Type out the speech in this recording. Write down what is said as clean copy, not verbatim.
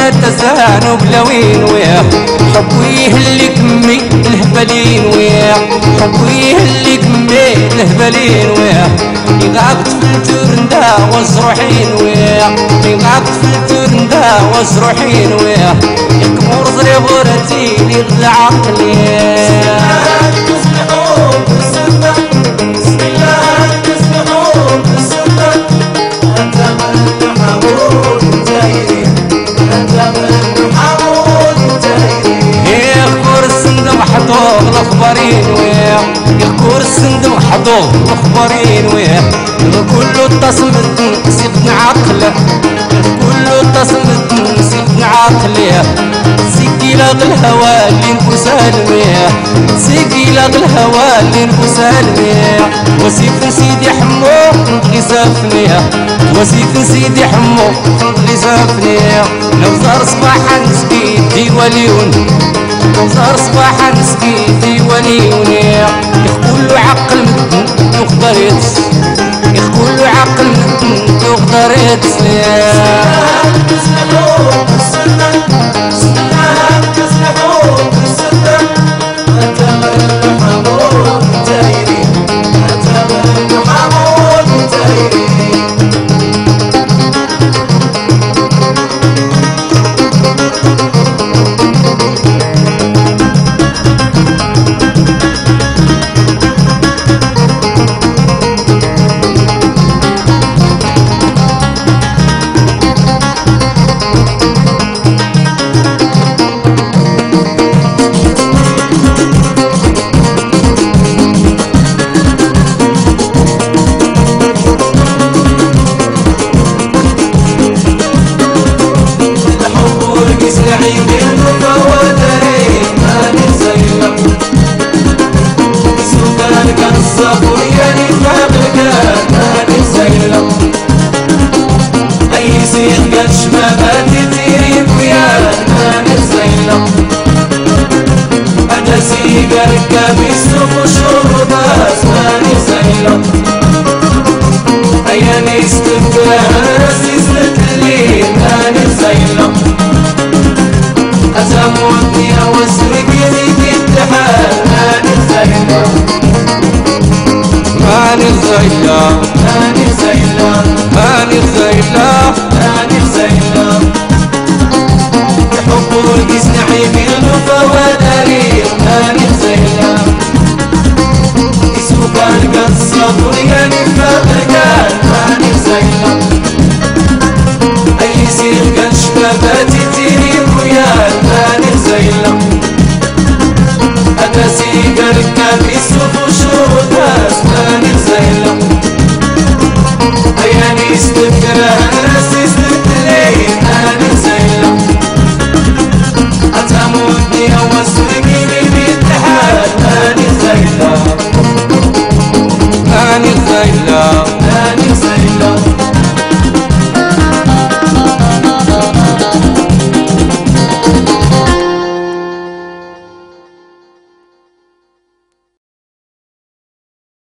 ما تزانو بلاوين وياه حبو يهلي كمي الهبالين وياه حبو يهلي كمي الهبالين وياه يقعد في الترندا وزروحين وياه يقعد في الترندا وزروحين وياه يكمر ضريب ورتي لي غدا عقلي الأخبارين وياه يذكر الصندوق حضور الأخبارين وياه كله تصمت سيقنا عقله كله تصمت سيقنا عقله سيكي لاغ الهوى اللي نفوسها المياه سيكي لاغ الهوى اللي نفوسها المياه وسيف سيدي حمو نطغي سافنيه وسيف سيدي حمو نطغي سافنيه نوزار صباحا نسكي ديواليون نوزار صباحا نسكي ديواليون كله عقل مدن يقدر يتس كله عقل مدن يقدر يتس أتموتني أوسرقي